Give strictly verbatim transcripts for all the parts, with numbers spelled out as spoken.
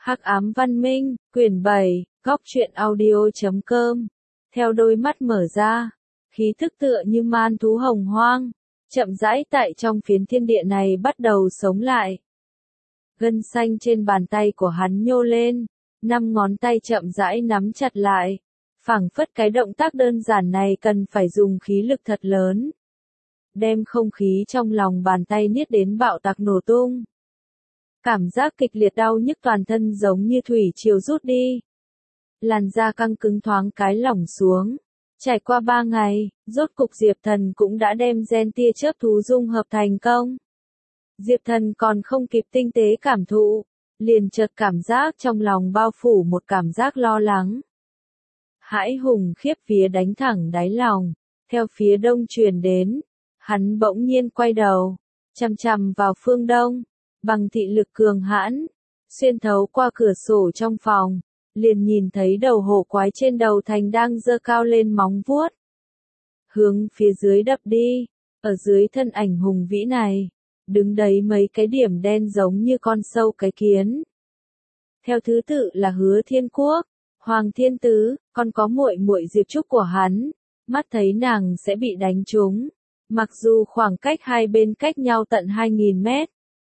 Hắc ám văn minh, quyển bảy, góc truyện audio chấm com. Theo đôi mắt mở ra, khí thức tựa như man thú hồng hoang, chậm rãi tại trong phiến thiên địa này bắt đầu sống lại. Gân xanh trên bàn tay của hắn nhô lên, năm ngón tay chậm rãi nắm chặt lại. Phảng phất cái động tác đơn giản này cần phải dùng khí lực thật lớn. Đem không khí trong lòng bàn tay niết đến bạo tạc nổ tung. Cảm giác kịch liệt đau nhức toàn thân giống như thủy triều rút đi. Làn da căng cứng thoáng cái lỏng xuống. Trải qua ba ngày, rốt cục Diệp Thần cũng đã đem gen tia chớp thú dung hợp thành công. Diệp Thần còn không kịp tinh tế cảm thụ, liền chợt cảm giác trong lòng bao phủ một cảm giác lo lắng. Hãi hùng khiếp vía đánh thẳng đáy lòng, theo phía đông truyền đến, hắn bỗng nhiên quay đầu, chằm chằm vào phương đông, bằng thị lực cường hãn, xuyên thấu qua cửa sổ trong phòng, liền nhìn thấy đầu hổ quái trên đầu thành đang giơ cao lên móng vuốt. Hướng phía dưới đập đi, ở dưới thân ảnh hùng vĩ này, đứng đấy mấy cái điểm đen giống như con sâu cái kiến. Theo thứ tự là Hứa Thiên Quốc, Hoàng Thiên Tứ, còn có muội muội Diệp Trúc của hắn, mắt thấy nàng sẽ bị đánh trúng, mặc dù khoảng cách hai bên cách nhau tận hai nghìn mét.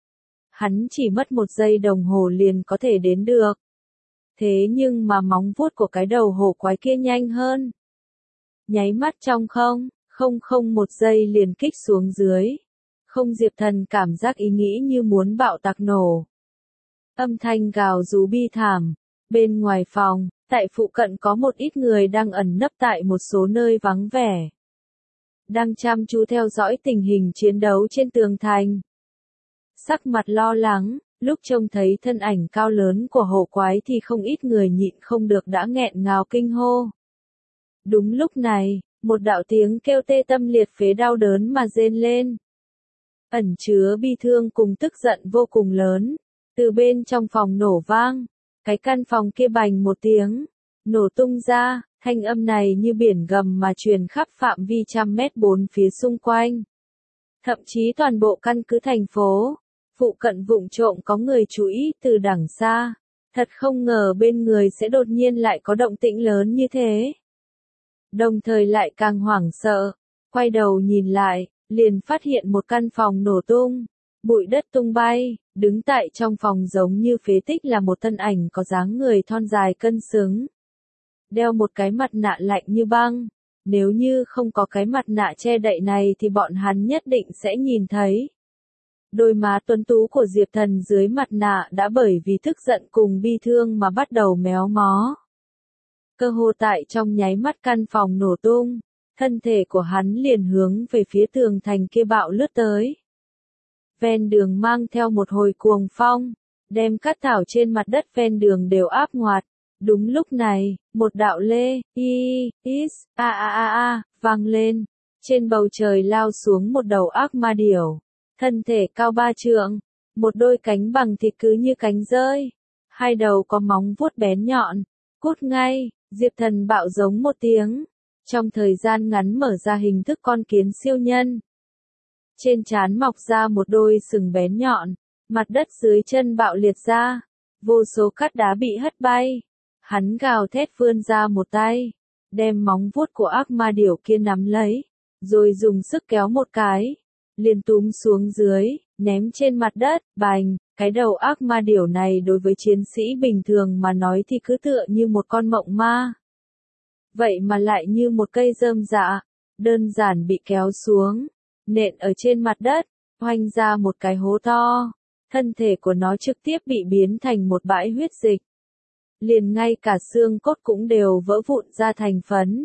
Hắn chỉ mất một giây đồng hồ liền có thể đến được. Thế nhưng mà móng vuốt của cái đầu hổ quái kia nhanh hơn. Nháy mắt trong không, không không một giây liền kích xuống dưới. Không Diệp Thần cảm giác ý nghĩ như muốn bạo tạc nổ. Âm thanh gào rú bi thảm. Bên ngoài phòng, tại phụ cận có một ít người đang ẩn nấp tại một số nơi vắng vẻ. Đang chăm chú theo dõi tình hình chiến đấu trên tường thành. Sắc mặt lo lắng, lúc trông thấy thân ảnh cao lớn của hổ quái thì không ít người nhịn không được đã nghẹn ngào kinh hô. Đúng lúc này, một đạo tiếng kêu tê tâm liệt phế đau đớn mà rên lên. Ẩn chứa bi thương cùng tức giận vô cùng lớn, từ bên trong phòng nổ vang, cái căn phòng kia bành một tiếng, nổ tung ra, thanh âm này như biển gầm mà truyền khắp phạm vi trăm mét bốn phía xung quanh. Thậm chí toàn bộ căn cứ thành phố, phụ cận vụng trộm có người chú ý từ đằng xa, thật không ngờ bên người sẽ đột nhiên lại có động tĩnh lớn như thế. Đồng thời lại càng hoảng sợ, quay đầu nhìn lại, liền phát hiện một căn phòng nổ tung, bụi đất tung bay, đứng tại trong phòng giống như phế tích là một thân ảnh có dáng người thon dài cân xứng. Đeo một cái mặt nạ lạnh như băng, nếu như không có cái mặt nạ che đậy này thì bọn hắn nhất định sẽ nhìn thấy. Đôi má tuấn tú của Diệp Thần dưới mặt nạ đã bởi vì tức giận cùng bi thương mà bắt đầu méo mó. Cơ hồ tại trong nháy mắt căn phòng nổ tung, thân thể của hắn liền hướng về phía tường thành kia bạo lướt tới. Ven đường mang theo một hồi cuồng phong, đem cát thảo trên mặt đất ven đường đều áp ngoạt. Đúng lúc này, một đạo lê, y, is, a a a a, vang lên. Trên bầu trời lao xuống một đầu ác ma điểu. Thân thể cao ba trượng, một đôi cánh bằng thịt cứ như cánh rơi. Hai đầu có móng vuốt bén nhọn. Cút ngay, Diệp Thần bạo giống một tiếng. Trong thời gian ngắn mở ra hình thức con kiến siêu nhân. Trên trán mọc ra một đôi sừng bén nhọn, mặt đất dưới chân bạo liệt ra, vô số cát đá bị hất bay. Hắn gào thét vươn ra một tay, đem móng vuốt của ác ma điểu kia nắm lấy, rồi dùng sức kéo một cái, liền túm xuống dưới, ném trên mặt đất, bành, cái đầu ác ma điểu này đối với chiến sĩ bình thường mà nói thì cứ tựa như một con mộng ma. Vậy mà lại như một cây rơm rạ, đơn giản bị kéo xuống, nện ở trên mặt đất, hoành ra một cái hố to, thân thể của nó trực tiếp bị biến thành một bãi huyết dịch. Liền ngay cả xương cốt cũng đều vỡ vụn ra thành phấn.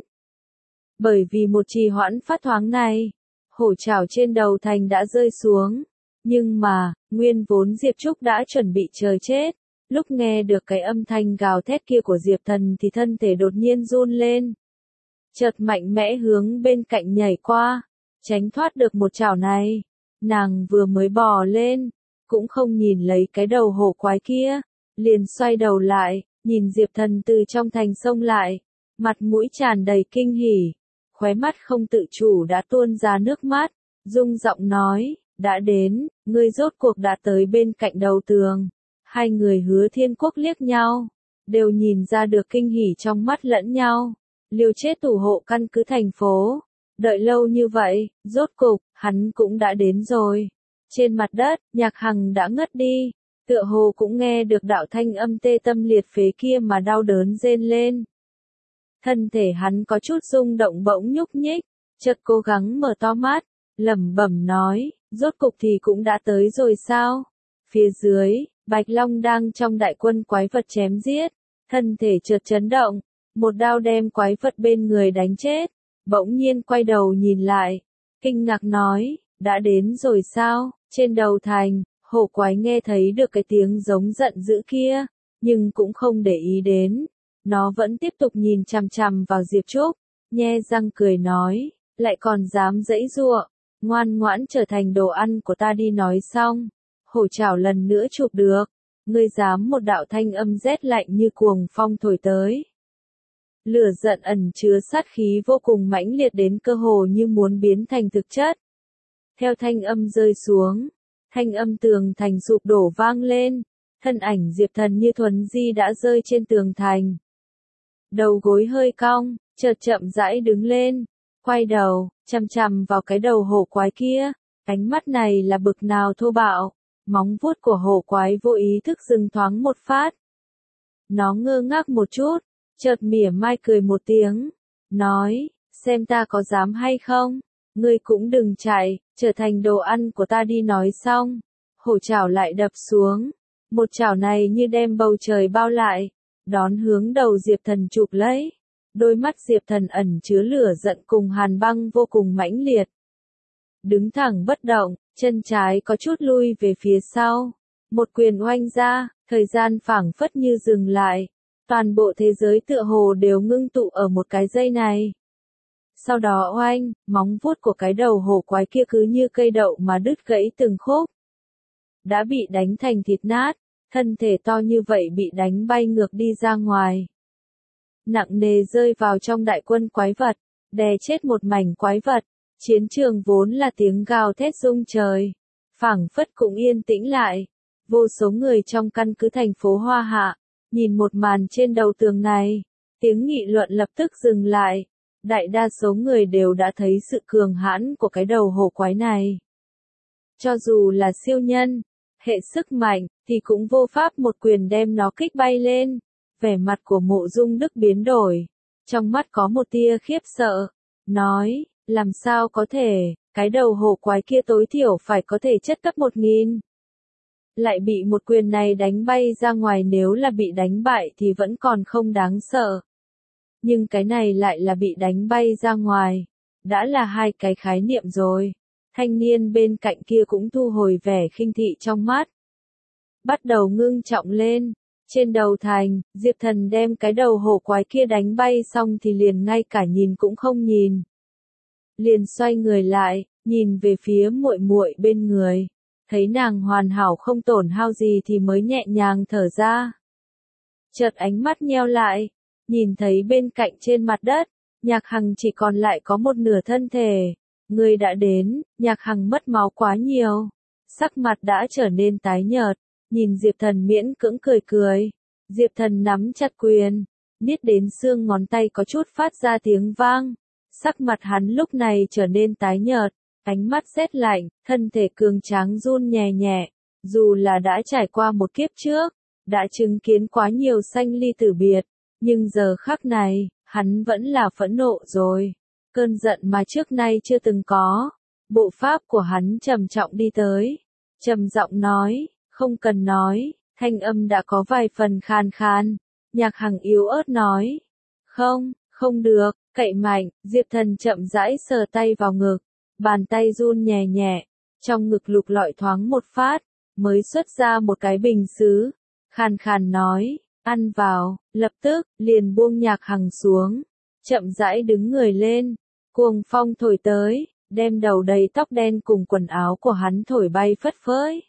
Bởi vì một trì hoãn phát thoáng này, hổ trảo trên đầu thành đã rơi xuống. Nhưng mà, nguyên vốn Diệp Trúc đã chuẩn bị chờ chết. Lúc nghe được cái âm thanh gào thét kia của Diệp Thần thì thân thể đột nhiên run lên. Chợt mạnh mẽ hướng bên cạnh nhảy qua, tránh thoát được một chảo này. Nàng vừa mới bò lên, cũng không nhìn lấy cái đầu hổ quái kia, liền xoay đầu lại, nhìn Diệp Thần từ trong thành xông lại, mặt mũi tràn đầy kinh hỉ, khóe mắt không tự chủ đã tuôn ra nước mắt, rung giọng nói, đã đến, ngươi rốt cuộc đã tới bên cạnh đầu tường. Hai người Hứa Thiên Quốc liếc nhau, đều nhìn ra được kinh hỉ trong mắt lẫn nhau. Liều chết thủ hộ căn cứ thành phố. Đợi lâu như vậy, rốt cục, hắn cũng đã đến rồi. Trên mặt đất, Nhạc Hằng đã ngất đi. Tựa hồ cũng nghe được đạo thanh âm tê tâm liệt phế kia mà đau đớn rên lên. Thân thể hắn có chút rung động bỗng nhúc nhích, chợt cố gắng mở to mắt, lẩm bẩm nói, rốt cục thì cũng đã tới rồi sao? Phía dưới, Bạch Long đang trong đại quân quái vật chém giết, thân thể chợt chấn động, một đao đem quái vật bên người đánh chết, bỗng nhiên quay đầu nhìn lại, kinh ngạc nói, đã đến rồi sao? Trên đầu thành, hổ quái nghe thấy được cái tiếng giống giận dữ kia, nhưng cũng không để ý đến. Nó vẫn tiếp tục nhìn chằm chằm vào Diệp Trúc, nhe răng cười nói, lại còn dám giãy giụa, ngoan ngoãn trở thành đồ ăn của ta đi. Nói xong, hổ chảo lần nữa chụp được, ngươi dám. Một đạo thanh âm rét lạnh như cuồng phong thổi tới. Lửa giận ẩn chứa sát khí vô cùng mãnh liệt đến cơ hồ như muốn biến thành thực chất. Theo thanh âm rơi xuống, thanh âm tường thành sụp đổ vang lên, thân ảnh Diệp Thần như thuấn di đã rơi trên tường thành. Đầu gối hơi cong, chợt chậm rãi đứng lên, quay đầu, chằm chằm vào cái đầu hổ quái kia, ánh mắt này là bực nào thô bạo, móng vuốt của hổ quái vô ý thức dừng thoáng một phát. Nó ngơ ngác một chút, chợt mỉa mai cười một tiếng, nói, xem ta có dám hay không, ngươi cũng đừng chạy, trở thành đồ ăn của ta đi. Nói xong, hổ chảo lại đập xuống, một chảo này như đem bầu trời bao lại, đón hướng đầu Diệp Thần chụp lấy. Đôi mắt Diệp Thần ẩn chứa lửa giận cùng hàn băng vô cùng mãnh liệt. Đứng thẳng bất động, chân trái có chút lui về phía sau. Một quyền oanh ra, thời gian phảng phất như dừng lại. Toàn bộ thế giới tựa hồ đều ngưng tụ ở một cái giây này. Sau đó oanh, móng vuốt của cái đầu hổ quái kia cứ như cây đậu mà đứt gãy từng khúc. Đã bị đánh thành thịt nát, thân thể to như vậy bị đánh bay ngược đi ra ngoài. Nặng nề rơi vào trong đại quân quái vật, đè chết một mảnh quái vật. Chiến trường vốn là tiếng gào thét rung trời, phảng phất cũng yên tĩnh lại. Vô số người trong căn cứ thành phố Hoa Hạ, nhìn một màn trên đầu tường này, tiếng nghị luận lập tức dừng lại. Đại đa số người đều đã thấy sự cường hãn của cái đầu hổ quái này. Cho dù là siêu nhân, hệ sức mạnh, thì cũng vô pháp một quyền đem nó kích bay lên. Vẻ mặt của Mộ Dung Đức biến đổi, trong mắt có một tia khiếp sợ, nói, làm sao có thể, cái đầu hổ quái kia tối thiểu phải có thể chất cấp một nghìn. Lại bị một quyền này đánh bay ra ngoài, nếu là bị đánh bại thì vẫn còn không đáng sợ. Nhưng cái này lại là bị đánh bay ra ngoài, đã là hai cái khái niệm rồi. Thanh niên bên cạnh kia cũng thu hồi vẻ khinh thị trong mắt. Bắt đầu ngưng trọng lên. Trên đầu thành, Diệp Thần đem cái đầu hổ quái kia đánh bay xong thì liền ngay cả nhìn cũng không nhìn. Liền xoay người lại, nhìn về phía muội muội bên người. Thấy nàng hoàn hảo không tổn hao gì thì mới nhẹ nhàng thở ra. Chợt ánh mắt nheo lại, nhìn thấy bên cạnh trên mặt đất, Nhạc Hằng chỉ còn lại có một nửa thân thể. Người đã đến, Nhạc Hằng mất máu quá nhiều. Sắc mặt đã trở nên tái nhợt, nhìn Diệp Thần miễn cưỡng cười cười. Diệp Thần nắm chặt quyền, niết đến xương ngón tay có chút phát ra tiếng vang. Sắc mặt hắn lúc này trở nên tái nhợt, ánh mắt rét lạnh, thân thể cường tráng run nhẹ nhẹ. Dù là đã trải qua một kiếp trước, đã chứng kiến quá nhiều sanh ly tử biệt, nhưng giờ khắc này, hắn vẫn là phẫn nộ rồi. Cơn giận mà trước nay chưa từng có. Bộ pháp của hắn trầm trọng đi tới, trầm giọng nói, không cần nói, thanh âm đã có vài phần khan khan. Nhạc Hằng yếu ớt nói, không, không được, cậy mạnh. Diệp Thần chậm rãi sờ tay vào ngực, bàn tay run nhẹ nhẹ, trong ngực lục lọi thoáng một phát, mới xuất ra một cái bình sứ, khàn khàn nói, ăn vào. Lập tức, liền buông Nhạc Hằng xuống, chậm rãi đứng người lên, cuồng phong thổi tới, đem đầu đầy tóc đen cùng quần áo của hắn thổi bay phất phới.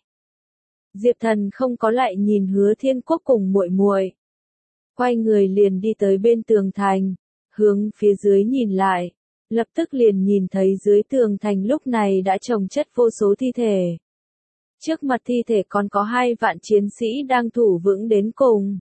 Diệp Thần không có lại nhìn Hứa Thiên Quốc cùng muội muội, quay người liền đi tới bên tường thành, hướng phía dưới nhìn lại, lập tức liền nhìn thấy dưới tường thành lúc này đã chồng chất vô số thi thể. Trước mặt thi thể còn có hai vạn chiến sĩ đang thủ vững đến cùng.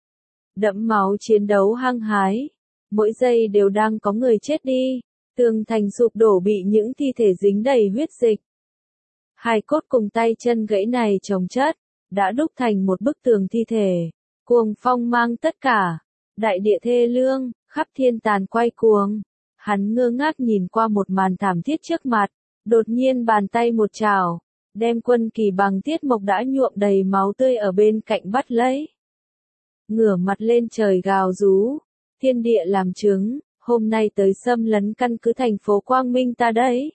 Đẫm máu chiến đấu hăng hái. Mỗi giây đều đang có người chết đi. Tường thành sụp đổ bị những thi thể dính đầy huyết dịch. Hai cốt cùng tay chân gãy này chồng chất, đã đúc thành một bức tường thi thể. Cuồng phong mang tất cả. Đại địa thê lương, khắp thiên tàn quay cuồng. Hắn ngơ ngác nhìn qua một màn thảm thiết trước mặt. Đột nhiên bàn tay một chảo, đem quân kỳ bằng tiết mộc đã nhuộm đầy máu tươi ở bên cạnh bắt lấy. Ngửa mặt lên trời gào rú. Thiên địa làm chứng, hôm nay tới xâm lấn căn cứ thành phố Quang Minh ta đấy.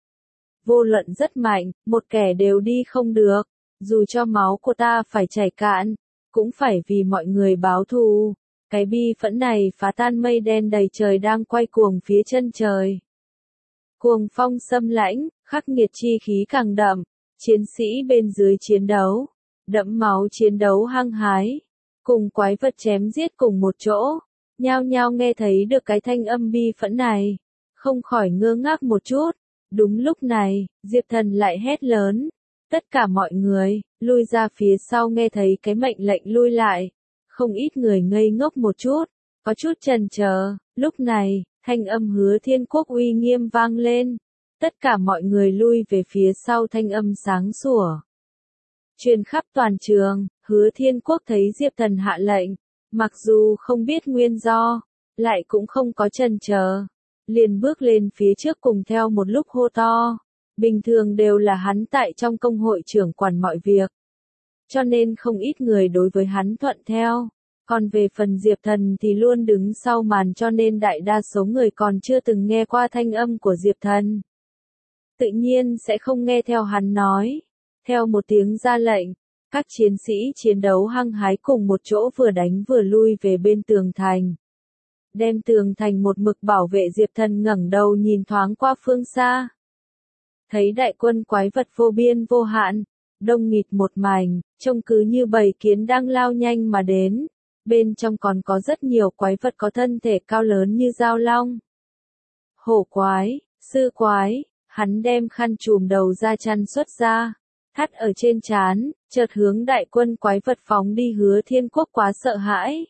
Vô luận rất mạnh, một kẻ đều đi không được. Dù cho máu của ta phải chảy cạn, cũng phải vì mọi người báo thù. Cái bi phẫn này phá tan mây đen đầy trời đang quay cuồng phía chân trời. Cuồng phong xâm lãnh, khắc nghiệt chi khí càng đậm. Chiến sĩ bên dưới chiến đấu, đẫm máu chiến đấu hăng hái. Cùng quái vật chém giết cùng một chỗ. Nhao nhao nghe thấy được cái thanh âm bi phẫn này. Không khỏi ngơ ngác một chút. Đúng lúc này, Diệp Thần lại hét lớn. Tất cả mọi người, lui ra phía sau nghe thấy cái mệnh lệnh lui lại. Không ít người ngây ngốc một chút, có chút chần chờ. Lúc này, thanh âm Hứa Thiên Quốc uy nghiêm vang lên. Tất cả mọi người lui về phía sau thanh âm sáng sủa. Truyền khắp toàn trường, Hứa Thiên Quốc thấy Diệp Thần hạ lệnh. Mặc dù không biết nguyên do, lại cũng không có chần chờ. Liền bước lên phía trước cùng theo một lúc hô to. Bình thường đều là hắn tại trong công hội trưởng quản mọi việc. Cho nên không ít người đối với hắn thuận theo. Còn về phần Diệp Thần thì luôn đứng sau màn cho nên đại đa số người còn chưa từng nghe qua thanh âm của Diệp Thần. Tự nhiên sẽ không nghe theo hắn nói. Theo một tiếng ra lệnh, các chiến sĩ chiến đấu hăng hái cùng một chỗ vừa đánh vừa lui về bên tường thành. Đem tường thành một mực bảo vệ. Diệp Thần ngẩng đầu nhìn thoáng qua phương xa. Thấy đại quân quái vật vô biên vô hạn, đông nghịt một mảnh, trông cứ như bầy kiến đang lao nhanh mà đến. Bên trong còn có rất nhiều quái vật có thân thể cao lớn như dao long. Hổ quái, sư quái, hắn đem khăn trùm đầu ra chăn xuất ra, thắt ở trên trán, chợt hướng đại quân quái vật phóng đi. Hứa Thiên Quốc quá sợ hãi.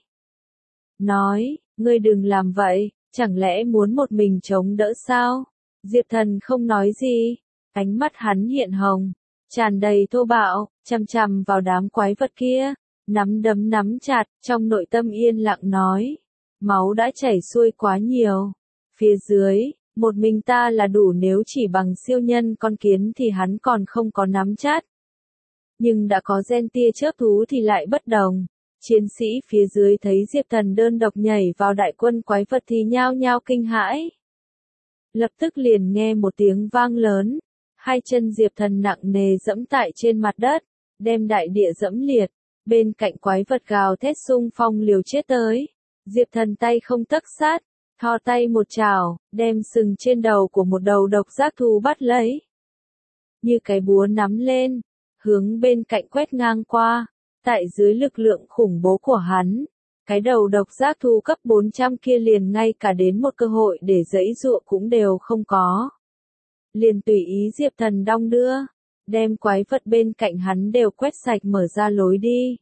Nói, ngươi đừng làm vậy, chẳng lẽ muốn một mình chống đỡ sao? Diệp Thần không nói gì, ánh mắt hắn hiện hồng, tràn đầy thô bạo, chằm chằm vào đám quái vật kia, nắm đấm nắm chặt, trong nội tâm yên lặng nói. Máu đã chảy xuôi quá nhiều. Phía dưới, một mình ta là đủ, nếu chỉ bằng siêu nhân con kiến thì hắn còn không có nắm chắc. Nhưng đã có gen tia chớp thú thì lại bất đồng. Chiến sĩ phía dưới thấy Diệp Thần đơn độc nhảy vào đại quân quái vật thì nhao nhao kinh hãi. Lập tức liền nghe một tiếng vang lớn. Hai chân Diệp Thần nặng nề dẫm tại trên mặt đất, đem đại địa dẫm liệt. Bên cạnh quái vật gào thét xung phong liều chết tới. Diệp Thần tay không tấc sát, thò tay một chảo, đem sừng trên đầu của một đầu độc giác thú bắt lấy. Như cái búa nắm lên, hướng bên cạnh quét ngang qua. Tại dưới lực lượng khủng bố của hắn, cái đầu độc giác thú cấp bốn trăm kia liền ngay cả đến một cơ hội để giãy giụa cũng đều không có. Liền tùy ý Diệp Thần đong đưa, đem quái vật bên cạnh hắn đều quét sạch, mở ra lối đi.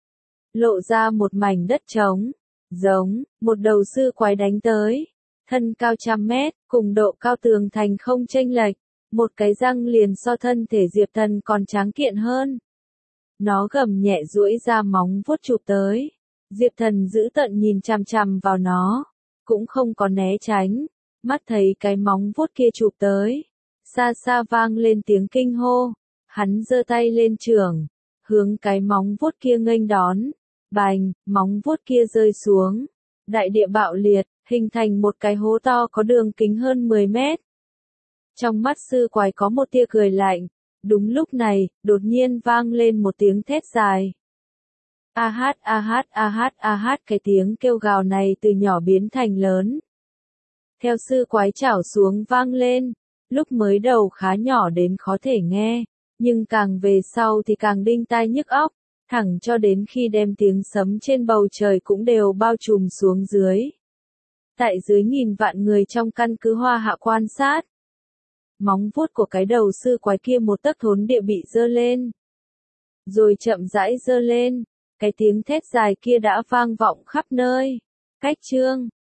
Lộ ra một mảnh đất trống, giống một đầu sư quái đánh tới, thân cao trăm mét, cùng độ cao tường thành không chênh lệch, một cái răng liền so thân thể Diệp Thần còn tráng kiện hơn. Nó gầm nhẹ duỗi ra móng vuốt chụp tới. Diệp Thần giữ tợn nhìn chằm chằm vào nó, cũng không có né tránh, mắt thấy cái móng vuốt kia chụp tới, xa xa vang lên tiếng kinh hô. Hắn giơ tay lên chưởng, hướng cái móng vuốt kia nghênh đón. Bành, móng vuốt kia rơi xuống, đại địa bạo liệt, hình thành một cái hố to có đường kính hơn mười mét. Trong mắt sư quái có một tia cười lạnh. Đúng lúc này, đột nhiên vang lên một tiếng thét dài. A hát a hát a hát a hát, cái tiếng kêu gào này từ nhỏ biến thành lớn. Theo sư quái chảo xuống vang lên, lúc mới đầu khá nhỏ đến khó thể nghe, nhưng càng về sau thì càng đinh tai nhức óc, thẳng cho đến khi đem tiếng sấm trên bầu trời cũng đều bao trùm xuống dưới. Tại dưới nghìn vạn người trong căn cứ Hoa Hạ quan sát, móng vuốt của cái đầu sư quái kia một tấc thốn địa bị giơ lên, rồi chậm rãi giơ lên. Cái tiếng thét dài kia đã vang vọng khắp nơi. Cách chương